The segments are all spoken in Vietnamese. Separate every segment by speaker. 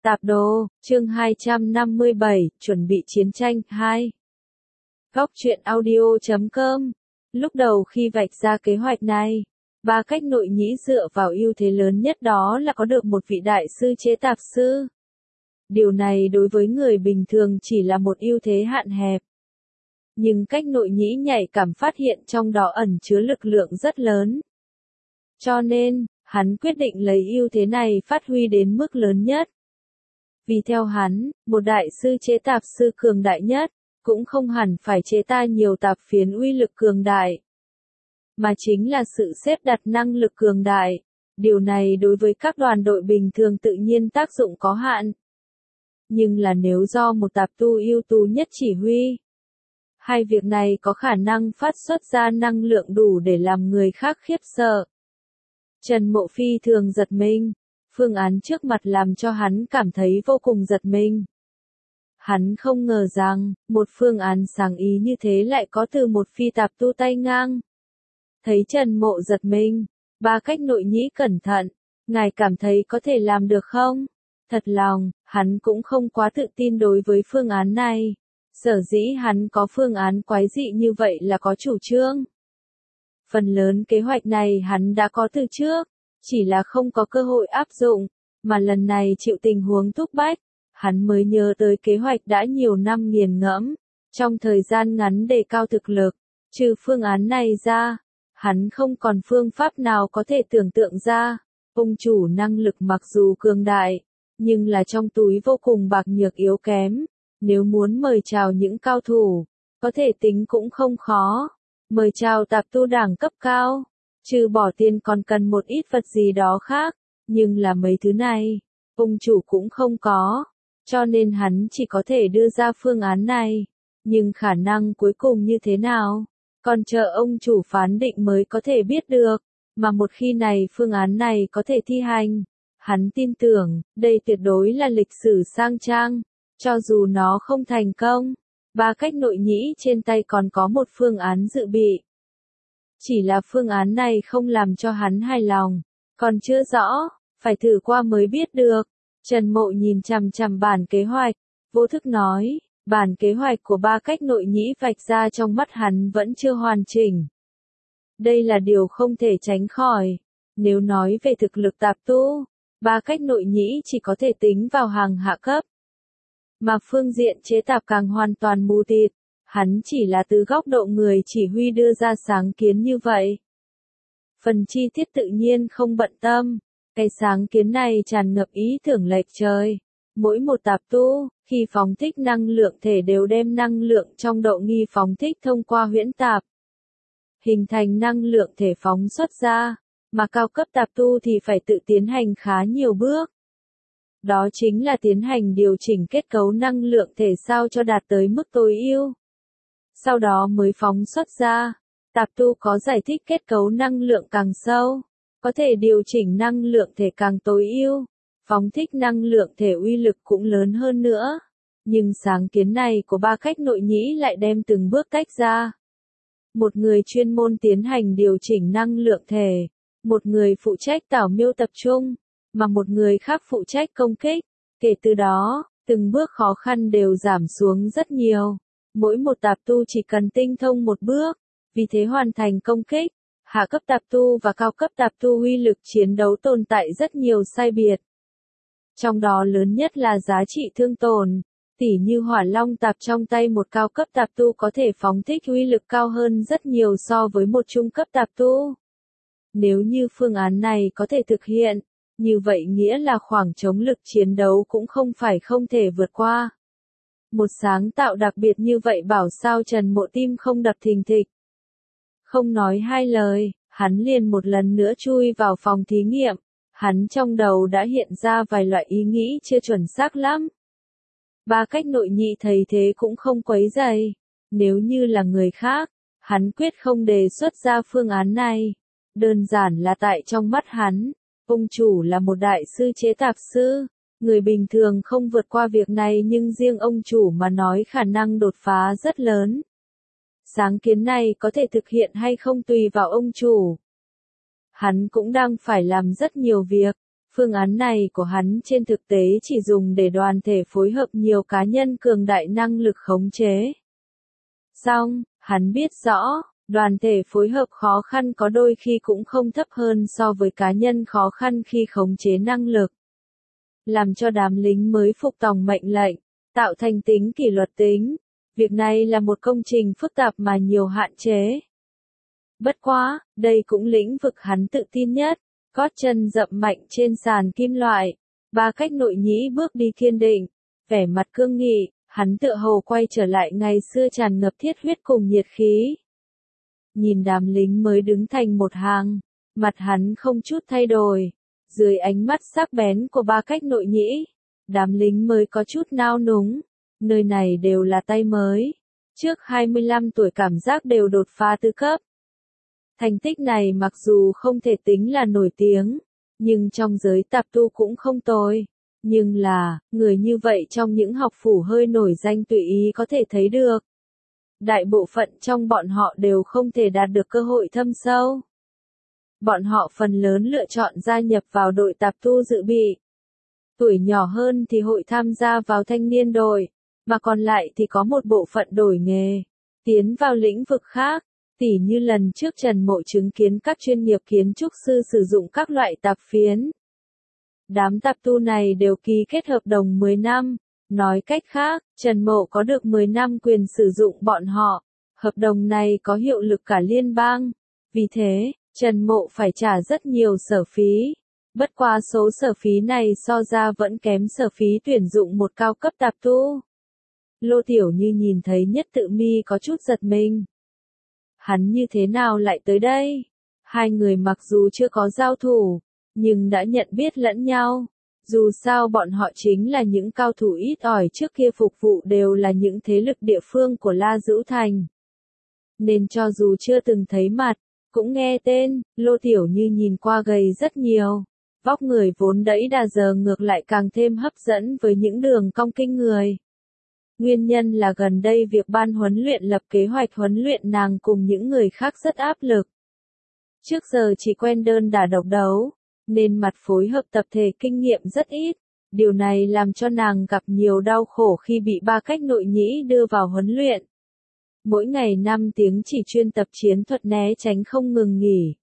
Speaker 1: Tạp đồ, chương 257, chuẩn bị chiến tranh, 2. Góc truyện audio.com. Lúc đầu khi vạch ra kế hoạch này, Ba Cách Nội Nhĩ dựa vào ưu thế lớn nhất đó là có được một vị đại sư chế tạp sư. Điều này đối với người bình thường chỉ là một ưu thế hạn hẹp. Nhưng Cách Nội Nhĩ nhạy cảm phát hiện trong đó ẩn chứa lực lượng rất lớn. Cho nên, hắn quyết định lấy ưu thế này phát huy đến mức lớn nhất. Vì theo hắn, một đại sư chế tạp sư cường đại nhất, cũng không hẳn phải chế ta nhiều tạp phiến uy lực cường đại, mà chính là sự xếp đặt năng lực cường đại. Điều này đối với các đoàn đội bình thường tự nhiên tác dụng có hạn. Nhưng là nếu do một tạp tu ưu tú nhất chỉ huy, hai việc này có khả năng phát xuất ra năng lượng đủ để làm người khác khiếp sợ. Trần Mộ Phi thường giật mình. Phương án trước mặt làm cho hắn cảm thấy vô cùng giật mình. Hắn không ngờ rằng, một phương án sáng ý như thế lại có từ một phi tạp tu tay ngang. Thấy Trần Mộ giật mình, Ba Cách Nội Nhĩ cẩn thận, ngài cảm thấy có thể làm được không? Thật lòng, hắn cũng không quá tự tin đối với phương án này. Sở dĩ hắn có phương án quái dị như vậy là có chủ trương. Phần lớn kế hoạch này hắn đã có từ trước. Chỉ là không có cơ hội áp dụng, mà lần này chịu tình huống thúc bách, hắn mới nhớ tới kế hoạch đã nhiều năm nghiền ngẫm, trong thời gian ngắn đề cao thực lực. Trừ phương án này ra, hắn không còn phương pháp nào có thể tưởng tượng ra. Ông chủ năng lực mặc dù cường đại, nhưng là trong túi vô cùng bạc nhược yếu kém. Nếu muốn mời chào những cao thủ, có thể tính cũng không khó. Mời chào tạp tu đẳng cấp cao. Trừ bỏ tiền còn cần một ít vật gì đó khác, nhưng là mấy thứ này, ông chủ cũng không có, cho nên hắn chỉ có thể đưa ra phương án này, nhưng khả năng cuối cùng như thế nào, còn chờ ông chủ phán định mới có thể biết được, mà một khi này phương án này có thể thi hành, hắn tin tưởng, đây tuyệt đối là lịch sử sang trang, cho dù nó không thành công, Ba Cách Nội Nhĩ trên tay còn có một phương án dự bị. Chỉ là phương án này không làm cho hắn hài lòng, còn chưa rõ, phải thử qua mới biết được. Trần Mộ nhìn chằm chằm bản kế hoạch, vô thức nói, bản kế hoạch của Ba Cách Nội Nhĩ vạch ra trong mắt hắn vẫn chưa hoàn chỉnh. Đây là điều không thể tránh khỏi. Nếu nói về thực lực tạp tu, Ba Cách Nội Nhĩ chỉ có thể tính vào hàng hạ cấp. Mà phương diện chế tạp càng hoàn toàn mù tịt. Hắn chỉ là từ góc độ người chỉ huy đưa ra sáng kiến như vậy. Phần chi tiết tự nhiên không bận tâm. Cái sáng kiến này tràn ngập ý tưởng lệch trời. Mỗi một tạp tu, khi phóng thích năng lượng thể đều đem năng lượng trong độ nghi phóng thích thông qua huyễn tạp. Hình thành năng lượng thể phóng xuất ra, mà cao cấp tạp tu thì phải tự tiến hành khá nhiều bước. Đó chính là tiến hành điều chỉnh kết cấu năng lượng thể sao cho đạt tới mức tối ưu. Sau đó mới phóng xuất ra. Tạp tu có giải thích kết cấu năng lượng càng sâu, có thể điều chỉnh năng lượng thể càng tối ưu, phóng thích năng lượng thể uy lực cũng lớn hơn nữa. Nhưng sáng kiến này của Ba Cách Nội Nhĩ lại đem từng bước tách ra. Một người chuyên môn tiến hành điều chỉnh năng lượng thể, một người phụ trách tảo miêu tập trung, mà một người khác phụ trách công kích. Kể từ đó, từng bước khó khăn đều giảm xuống rất nhiều. Mỗi một tạp tu chỉ cần tinh thông một bước, vì thế hoàn thành công kích. Hạ cấp tạp tu và cao cấp tạp tu uy lực chiến đấu tồn tại rất nhiều sai biệt. Trong đó lớn nhất là giá trị thương tổn, tỉ như hỏa long tạp trong tay một cao cấp tạp tu có thể phóng thích uy lực cao hơn rất nhiều so với một trung cấp tạp tu. Nếu như phương án này có thể thực hiện, như vậy nghĩa là khoảng trống lực chiến đấu cũng không phải không thể vượt qua. Một sáng tạo đặc biệt như vậy bảo sao Trần Mộ tim không đập thình thịch. Không nói hai lời, hắn liền một lần nữa chui vào phòng thí nghiệm. Hắn trong đầu đã hiện ra vài loại ý nghĩ chưa chuẩn xác lắm. Ba Cách Nội Nhĩ thấy thế cũng không quấy rầy. Nếu như là người khác, hắn quyết không đề xuất ra phương án này. Đơn giản là tại trong mắt hắn, ông chủ là một đại sư chế tạp sư. Người bình thường không vượt qua việc này nhưng riêng ông chủ mà nói khả năng đột phá rất lớn. Sáng kiến này có thể thực hiện hay không tùy vào ông chủ. Hắn cũng đang phải làm rất nhiều việc. Phương án này của hắn trên thực tế chỉ dùng để đoàn thể phối hợp nhiều cá nhân cường đại năng lực khống chế. Song, hắn biết rõ, đoàn thể phối hợp khó khăn có đôi khi cũng không thấp hơn so với cá nhân khó khăn khi khống chế năng lực. Làm cho đám lính mới phục tòng mệnh lệnh, tạo thành tính kỷ luật tính. Việc này là một công trình phức tạp mà nhiều hạn chế. Bất quá, đây cũng lĩnh vực hắn tự tin nhất, gót chân dậm mạnh trên sàn kim loại. Ba Cách Nội Nhĩ bước đi kiên định, vẻ mặt cương nghị, hắn tựa hồ quay trở lại ngày xưa tràn ngập thiết huyết cùng nhiệt khí. Nhìn đám lính mới đứng thành một hàng, mặt hắn không chút thay đổi. Dưới ánh mắt sắc bén của Ba Cách Nội Nhĩ, đám lính mới có chút nao núng. Nơi này đều là tay mới. Trước 25 tuổi cảm giác đều đột phá tứ cấp. Thành tích này mặc dù không thể tính là nổi tiếng, nhưng trong giới tạp tu cũng không tồi. Nhưng là, người như vậy trong những học phủ hơi nổi danh tùy ý có thể thấy được. Đại bộ phận trong bọn họ đều không thể đạt được cơ hội thâm sâu. Bọn họ phần lớn lựa chọn gia nhập vào đội tạp tu dự bị. Tuổi nhỏ hơn thì hội tham gia vào thanh niên đội, mà còn lại thì có một bộ phận đổi nghề, tiến vào lĩnh vực khác. Tỉ như lần trước Trần Mộ chứng kiến các chuyên nghiệp kiến trúc sư sử dụng các loại tạp phiến. Đám tạp tu này đều ký kết hợp đồng 10 năm. Nói cách khác, Trần Mộ có được 10 năm quyền sử dụng bọn họ. Hợp đồng này có hiệu lực cả liên bang. Vì thế, Trần Mộ phải trả rất nhiều sở phí. Bất quá số sở phí này so ra vẫn kém sở phí tuyển dụng một cao cấp tạp tu. Lô Tiểu Như nhìn thấy Nhất Tự Mi có chút giật mình. Hắn như thế nào lại tới đây? Hai người mặc dù chưa có giao thủ, nhưng đã nhận biết lẫn nhau. Dù sao bọn họ chính là những cao thủ ít ỏi trước kia phục vụ đều là những thế lực địa phương của La Dữ Thành. Nên cho dù chưa từng thấy mặt, cũng nghe tên, Lô Tiểu Như nhìn qua gầy rất nhiều. Vóc người vốn đẫy đà giờ ngược lại càng thêm hấp dẫn với những đường cong kinh người. Nguyên nhân là gần đây việc ban huấn luyện lập kế hoạch huấn luyện nàng cùng những người khác rất áp lực. Trước giờ chỉ quen đơn đả độc đấu, nên mặt phối hợp tập thể kinh nghiệm rất ít. Điều này làm cho nàng gặp nhiều đau khổ khi bị Ba Cách Nội Nhĩ đưa vào huấn luyện. Mỗi ngày 5 tiếng chỉ chuyên tập chiến thuật né tránh không ngừng nghỉ.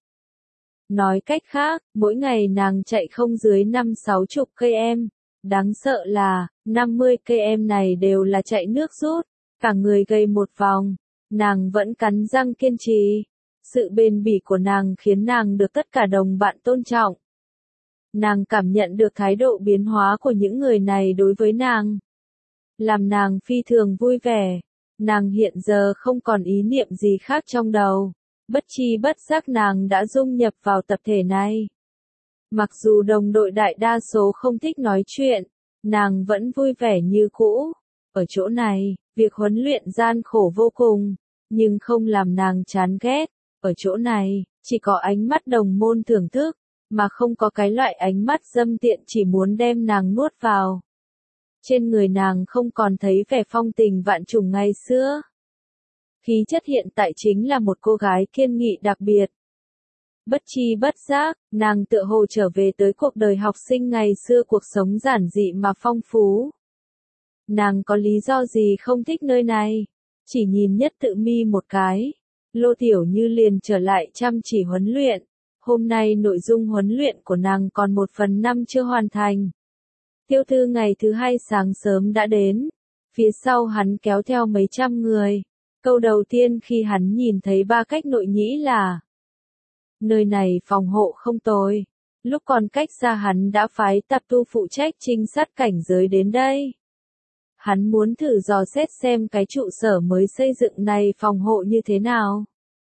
Speaker 1: Nói cách khác, mỗi ngày nàng chạy không dưới 5-60 km. Đáng sợ là, 50 km này đều là chạy nước rút, cả người gầy một vòng, nàng vẫn cắn răng kiên trì. Sự bền bỉ của nàng khiến nàng được tất cả đồng bạn tôn trọng. Nàng cảm nhận được thái độ biến hóa của những người này đối với nàng. Làm nàng phi thường vui vẻ, nàng hiện giờ không còn ý niệm gì khác trong đầu. Bất chi bất giác nàng đã dung nhập vào tập thể này. Mặc dù đồng đội đại đa số không thích nói chuyện, nàng vẫn vui vẻ như cũ. Ở chỗ này, việc huấn luyện gian khổ vô cùng, nhưng không làm nàng chán ghét. Ở chỗ này, chỉ có ánh mắt đồng môn thưởng thức, mà không có cái loại ánh mắt dâm tiện chỉ muốn đem nàng nuốt vào. Trên người nàng không còn thấy vẻ phong tình vạn trùng ngày xưa. Khí chất hiện tại chính là một cô gái kiên nghị đặc biệt. Bất chi bất giác, nàng tựa hồ trở về tới cuộc đời học sinh ngày xưa, cuộc sống giản dị mà phong phú. Nàng có lý do gì không thích nơi này? Chỉ nhìn Nhất Tự Mi một cái, Lô Tiểu Như liền trở lại chăm chỉ huấn luyện. Hôm nay nội dung huấn luyện của nàng còn 1/5 chưa hoàn thành. Tiêu Thư ngày thứ hai sáng sớm đã đến. Phía sau hắn kéo theo mấy trăm người. Câu đầu tiên khi hắn nhìn thấy Ba Cách Nội Nhĩ là: nơi này phòng hộ không tồi. Lúc còn cách xa hắn đã phái tạp tu phụ trách trinh sát cảnh giới đến đây. Hắn muốn thử dò xét xem cái trụ sở mới xây dựng này phòng hộ như thế nào.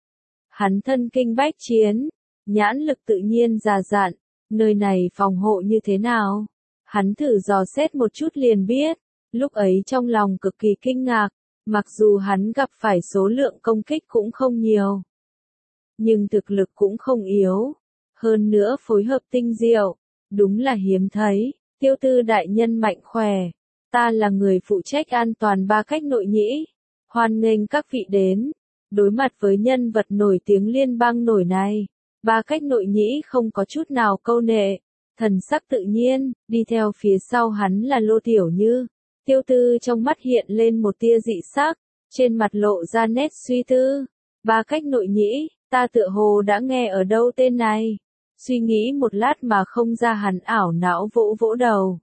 Speaker 1: Hắn thân kinh bách chiến, nhãn lực tự nhiên già dặn, nơi này phòng hộ như thế nào. Hắn thử dò xét một chút liền biết, lúc ấy trong lòng cực kỳ kinh ngạc, mặc dù hắn gặp phải số lượng công kích cũng không nhiều. Nhưng thực lực cũng không yếu, hơn nữa phối hợp tinh diệu, đúng là hiếm thấy. Tiêu Tư đại nhân mạnh khỏe, ta là người phụ trách an toàn Ba Cách Nội Nhĩ, hoan nghênh các vị đến. Đối mặt với nhân vật nổi tiếng liên bang nổi này, Ba Cách Nội Nhĩ không có chút nào câu nệ, thần sắc tự nhiên, đi theo phía sau hắn là Lô Tiểu Như. Tiêu Tư trong mắt hiện lên một tia dị sắc, trên mặt lộ ra nét suy tư. Ba Cách Nội Nhĩ, ta tựa hồ đã nghe ở đâu tên này. Suy nghĩ một lát mà không ra, hắn ảo não vỗ vỗ đầu.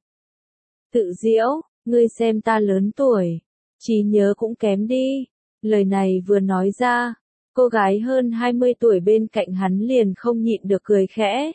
Speaker 1: Tự diễu, ngươi xem ta lớn tuổi, trí nhớ cũng kém đi. Lời này vừa nói ra, cô gái hơn 20 tuổi bên cạnh hắn liền không nhịn được cười khẽ.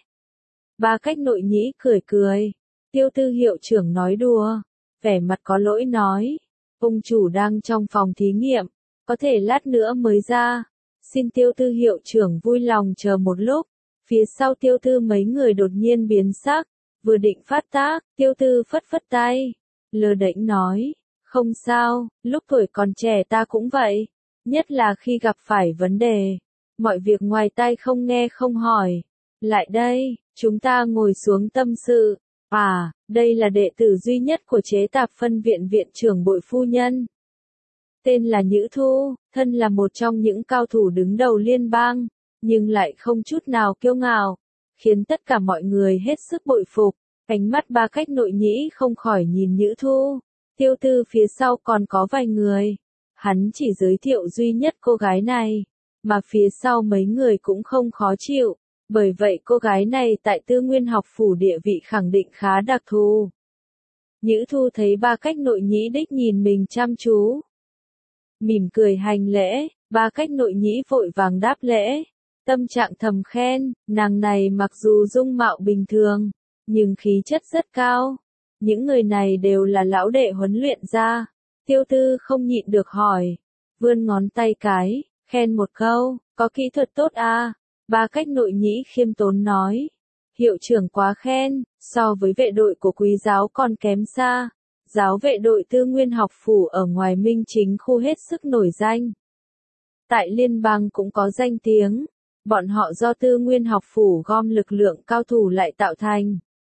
Speaker 1: Ba Cách Nội Nhĩ cười cười. Tiêu Tư hiệu trưởng nói đùa, vẻ mặt có lỗi nói. Ông chủ đang trong phòng thí nghiệm, có thể lát nữa mới ra. Xin Tiêu Tư hiệu trưởng vui lòng chờ một lúc. Phía sau Tiêu Tư mấy người đột nhiên biến sắc, vừa định phát tác, Tiêu Tư phất phất tay, lơ đễnh nói, không sao, lúc tuổi còn trẻ ta cũng vậy, nhất là khi gặp phải vấn đề, mọi việc ngoài tai không nghe không hỏi. Lại đây, chúng ta ngồi xuống tâm sự. À, đây là đệ tử duy nhất của chế tạp phân viện viện trưởng Bội phu nhân. Tên là Nhữ Thu, thân là một trong những cao thủ đứng đầu liên bang, nhưng lại không chút nào kiêu ngạo, khiến tất cả mọi người hết sức bội phục. Ánh mắt Ba Cách Nội Nhĩ không khỏi nhìn Nhữ Thu. Tiêu Tư phía sau còn có vài người. Hắn chỉ giới thiệu duy nhất cô gái này, mà phía sau mấy người cũng không khó chịu. Bởi vậy cô gái này tại Tư Nguyên học phủ địa vị khẳng định khá đặc thù. Nhữ Thu thấy Ba Cách Nội Nhĩ đích nhìn mình chăm chú, mỉm cười hành lễ. Ba Cách Nội Nhĩ vội vàng đáp lễ, tâm trạng thầm khen, nàng này mặc dù dung mạo bình thường, nhưng khí chất rất cao. Những người này đều là lão đệ huấn luyện ra. Tiêu Tư không nhịn được hỏi, vươn ngón tay cái, khen một câu, có kỹ thuật tốt à. Ba Cách Nội Nhĩ khiêm tốn nói, hiệu trưởng quá khen, so với vệ đội của quý giáo còn kém xa. Giáo vệ đội Tư Nguyên học phủ ở ngoài Minh Chính khu hết sức nổi danh. Tại liên bang cũng có danh tiếng, bọn họ do Tư Nguyên học phủ gom lực lượng cao thủ lại tạo thành.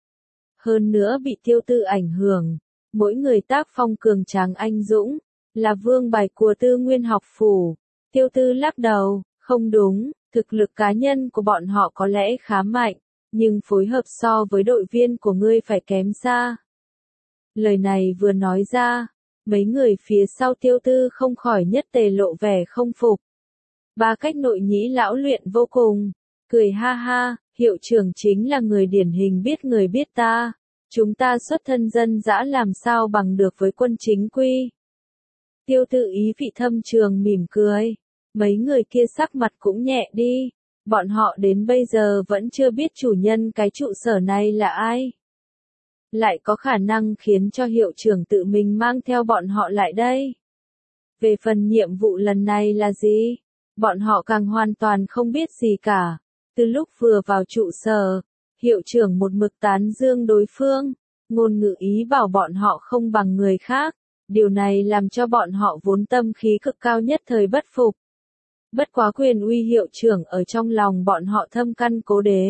Speaker 1: Hơn nữa bị Tiêu Tư ảnh hưởng, mỗi người tác phong cường tráng anh dũng, là vương bài của Tư Nguyên học phủ. Tiêu Tư lắc đầu, không đúng, thực lực cá nhân của bọn họ có lẽ khá mạnh, nhưng phối hợp so với đội viên của ngươi phải kém xa. Lời này vừa nói ra, mấy người phía sau Tiêu Tư không khỏi nhất tề lộ vẻ không phục. Ba Cách Nội Nhĩ lão luyện vô cùng, cười ha ha, hiệu trưởng chính là người điển hình biết người biết ta. Chúng ta xuất thân dân dã làm sao bằng được với quân chính quy. Tiêu Tư ý vị thâm trường mỉm cười. Mấy người kia sắc mặt cũng nhẹ đi. Bọn họ đến bây giờ vẫn chưa biết chủ nhân cái trụ sở này là ai. Lại có khả năng khiến cho hiệu trưởng tự mình mang theo bọn họ lại đây. Về phần nhiệm vụ lần này là gì? Bọn họ càng hoàn toàn không biết gì cả. Từ lúc vừa vào trụ sở, hiệu trưởng một mực tán dương đối phương, ngôn ngữ ý bảo bọn họ không bằng người khác. Điều này làm cho bọn họ vốn tâm khí cực cao nhất thời bất phục. Bất quá quyền uy hiệu trưởng ở trong lòng bọn họ thâm căn cố đế.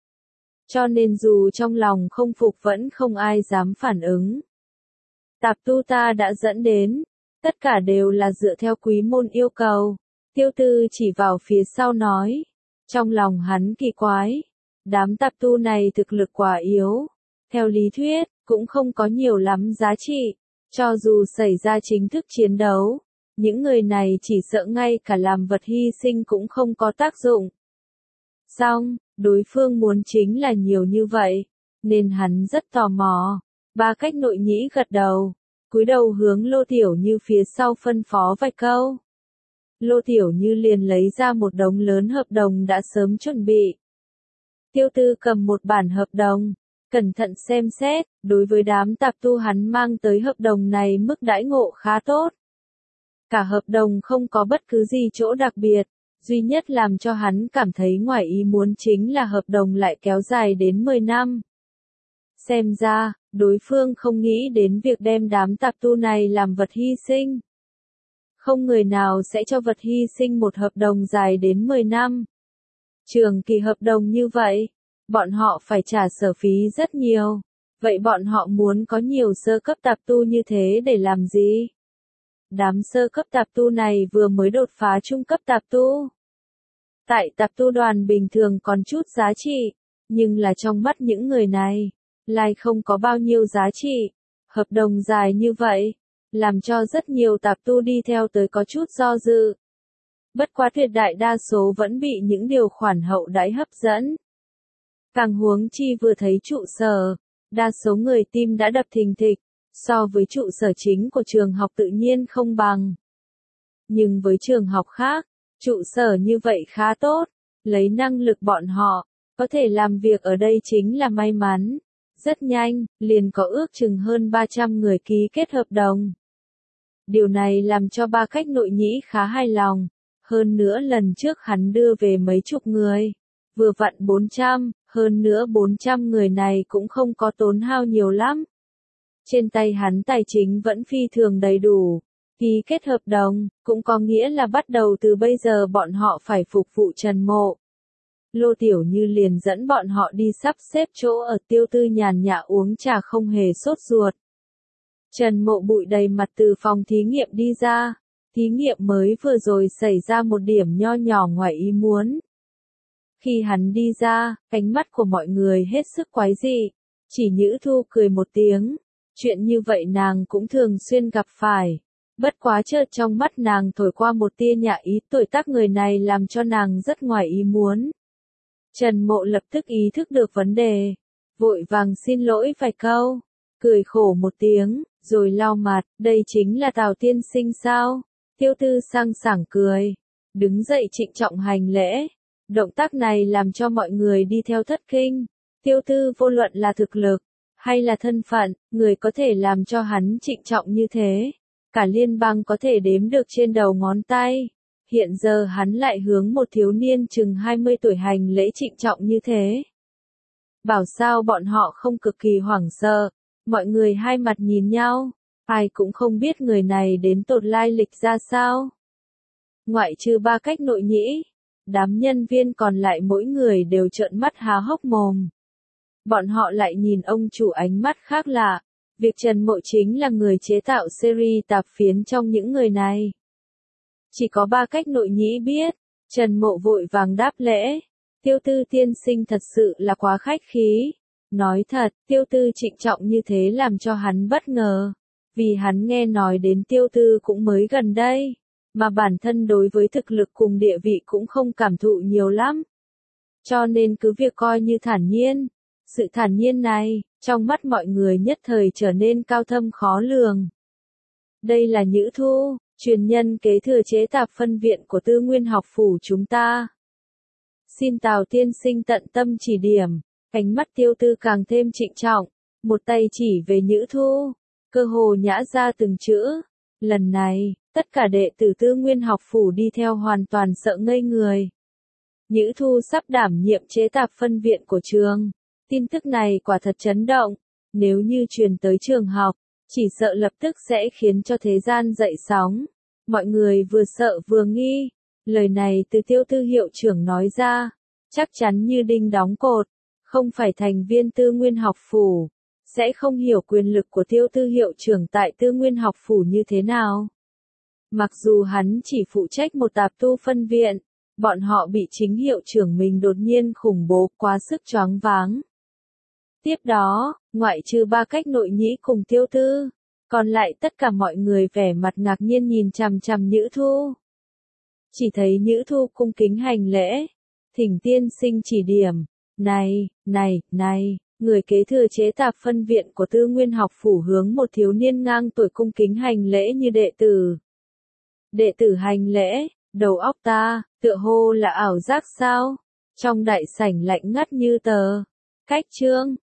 Speaker 1: Cho nên dù trong lòng không phục vẫn không ai dám phản ứng. Tạp tu ta đã dẫn đến, tất cả đều là dựa theo quý môn yêu cầu. Tiêu Tư chỉ vào phía sau nói. Trong lòng hắn kỳ quái, đám tạp tu này thực lực quá yếu. Theo lý thuyết, cũng không có nhiều lắm giá trị. Cho dù xảy ra chính thức chiến đấu, những người này chỉ sợ ngay cả làm vật hy sinh cũng không có tác dụng. Xong, đối phương muốn chính là nhiều như vậy, nên hắn rất tò mò. Ba Cách Nội Nhĩ gật đầu, cúi đầu hướng Lô Tiểu Như phía sau phân phó vài câu. Lô Tiểu Như liền lấy ra một đống lớn hợp đồng đã sớm chuẩn bị. Tiêu Tư cầm một bản hợp đồng, cẩn thận xem xét, đối với đám tạp tu hắn mang tới hợp đồng này mức đãi ngộ khá tốt. Cả hợp đồng không có bất cứ gì chỗ đặc biệt, duy nhất làm cho hắn cảm thấy ngoài ý muốn chính là hợp đồng lại kéo dài đến 10 năm. Xem ra, đối phương không nghĩ đến việc đem đám tạp tu này làm vật hy sinh. Không người nào sẽ cho vật hy sinh một hợp đồng dài đến 10 năm. Trường kỳ hợp đồng như vậy, bọn họ phải trả sở phí rất nhiều. Vậy bọn họ muốn có nhiều sơ cấp tạp tu như thế để làm gì? Đám sơ cấp tạp tu này vừa mới đột phá trung cấp tạp tu. Tại tạp tu đoàn bình thường còn chút giá trị, nhưng là trong mắt những người này, lại không có bao nhiêu giá trị. Hợp đồng dài như vậy, làm cho rất nhiều tạp tu đi theo tới có chút do dự. Bất quá tuyệt đại đa số vẫn bị những điều khoản hậu đãi hấp dẫn. Càng huống chi vừa thấy trụ sở, đa số người tim đã đập thình thịch, so với trụ sở chính của trường học tự nhiên không bằng. Nhưng với trường học khác, trụ sở như vậy khá tốt, lấy năng lực bọn họ, có thể làm việc ở đây chính là may mắn. Rất nhanh, liền có ước chừng hơn 300 người ký kết hợp đồng. Điều này làm cho Ba Cách Nội Nhĩ khá hài lòng. Hơn nữa lần trước hắn đưa về mấy chục người, vừa vặn 400, hơn nữa 400 người này cũng không có tốn hao nhiều lắm. Trên tay hắn tài chính vẫn phi thường đầy đủ. Ký kết hợp đồng, cũng có nghĩa là bắt đầu từ bây giờ bọn họ phải phục vụ Trần Mộ. Lô Tiểu Như liền dẫn bọn họ đi sắp xếp chỗ ở. Tiêu Tư nhàn nhã uống trà không hề sốt ruột. Trần Mộ bụi đầy mặt từ phòng thí nghiệm đi ra. Thí nghiệm mới vừa rồi xảy ra một điểm nho nhỏ ngoài ý muốn. Khi hắn đi ra, ánh mắt của mọi người hết sức quái dị. Chỉ Nhữ Thu cười một tiếng. Chuyện như vậy nàng cũng thường xuyên gặp phải. Bất quá chợt trong mắt nàng thổi qua một tia nhạ ý, tuổi tác người này làm cho nàng rất ngoài ý muốn. Trần Mộ lập tức ý thức được vấn đề, vội vàng xin lỗi vài câu, cười khổ một tiếng, rồi lau mặt, đây chính là Tào tiên sinh sao? Tiêu Tư sang sảng cười, đứng dậy trịnh trọng hành lễ. Động tác này làm cho mọi người đi theo thất kinh. Tiêu Tư vô luận là thực lực, hay là thân phận, người có thể làm cho hắn trịnh trọng như thế. Cả liên bang có thể đếm được trên đầu ngón tay. Hiện giờ hắn lại hướng một thiếu niên chừng 20 tuổi hành lễ trịnh trọng như thế. Bảo sao bọn họ không cực kỳ hoảng sợ. Mọi người hai mặt nhìn nhau. Ai cũng không biết người này đến tột lai lịch ra sao. Ngoại trừ Ba Cách Nội Nhĩ, đám nhân viên còn lại mỗi người đều trợn mắt há hốc mồm. Bọn họ lại nhìn ông chủ ánh mắt khác lạ. Việc Trần Mộ chính là người chế tạo series tạp phiến trong những người này. Chỉ có Ba Cách Nội Nhĩ biết. Trần Mộ vội vàng đáp lễ. Tiêu Tư tiên sinh thật sự là quá khách khí. Nói thật, Tiêu Tư trịnh trọng như thế làm cho hắn bất ngờ. Vì hắn nghe nói đến Tiêu Tư cũng mới gần đây. Mà bản thân đối với thực lực cùng địa vị cũng không cảm thụ nhiều lắm. Cho nên cứ việc coi như thản nhiên. Sự thản nhiên này, trong mắt mọi người nhất thời trở nên cao thâm khó lường. Đây là Nhữ Thu, truyền nhân kế thừa chế tạp phân viện của Tư Nguyên học phủ chúng ta. Xin Tào tiên sinh tận tâm chỉ điểm. Ánh mắt Tiêu Tư càng thêm trịnh trọng, một tay chỉ về Nhữ Thu, cơ hồ nhã ra từng chữ. Lần này, tất cả đệ tử Tư Nguyên học phủ đi theo hoàn toàn sợ ngây người. Nhữ Thu sắp đảm nhiệm chế tạp phân viện của trường. Tin tức này quả thật chấn động, nếu như truyền tới trường học, chỉ sợ lập tức sẽ khiến cho thế gian dậy sóng. Mọi người vừa sợ vừa nghi, lời này từ Tiêu Tư hiệu trưởng nói ra, chắc chắn như đinh đóng cột, không phải thành viên Tư Nguyên học phủ, sẽ không hiểu quyền lực của Tiêu Tư hiệu trưởng tại Tư Nguyên học phủ như thế nào. Mặc dù hắn chỉ phụ trách một tạp tu phân viện, bọn họ bị chính hiệu trưởng mình đột nhiên khủng bố quá sức choáng váng. Tiếp đó, ngoại trừ Ba Cách Nội Nhĩ cùng Tiêu Tư, còn lại tất cả mọi người vẻ mặt ngạc nhiên nhìn chằm chằm Nhữ Thu. Chỉ thấy Nhữ Thu cung kính hành lễ, thỉnh tiên sinh chỉ điểm, này, người kế thừa chế tạp phân viện của Tư Nguyên học phủ hướng một thiếu niên ngang tuổi cung kính hành lễ như đệ tử. Đệ tử hành lễ, đầu óc ta, tựa hồ là ảo giác sao? Trong đại sảnh lạnh ngắt như tờ. Cách chương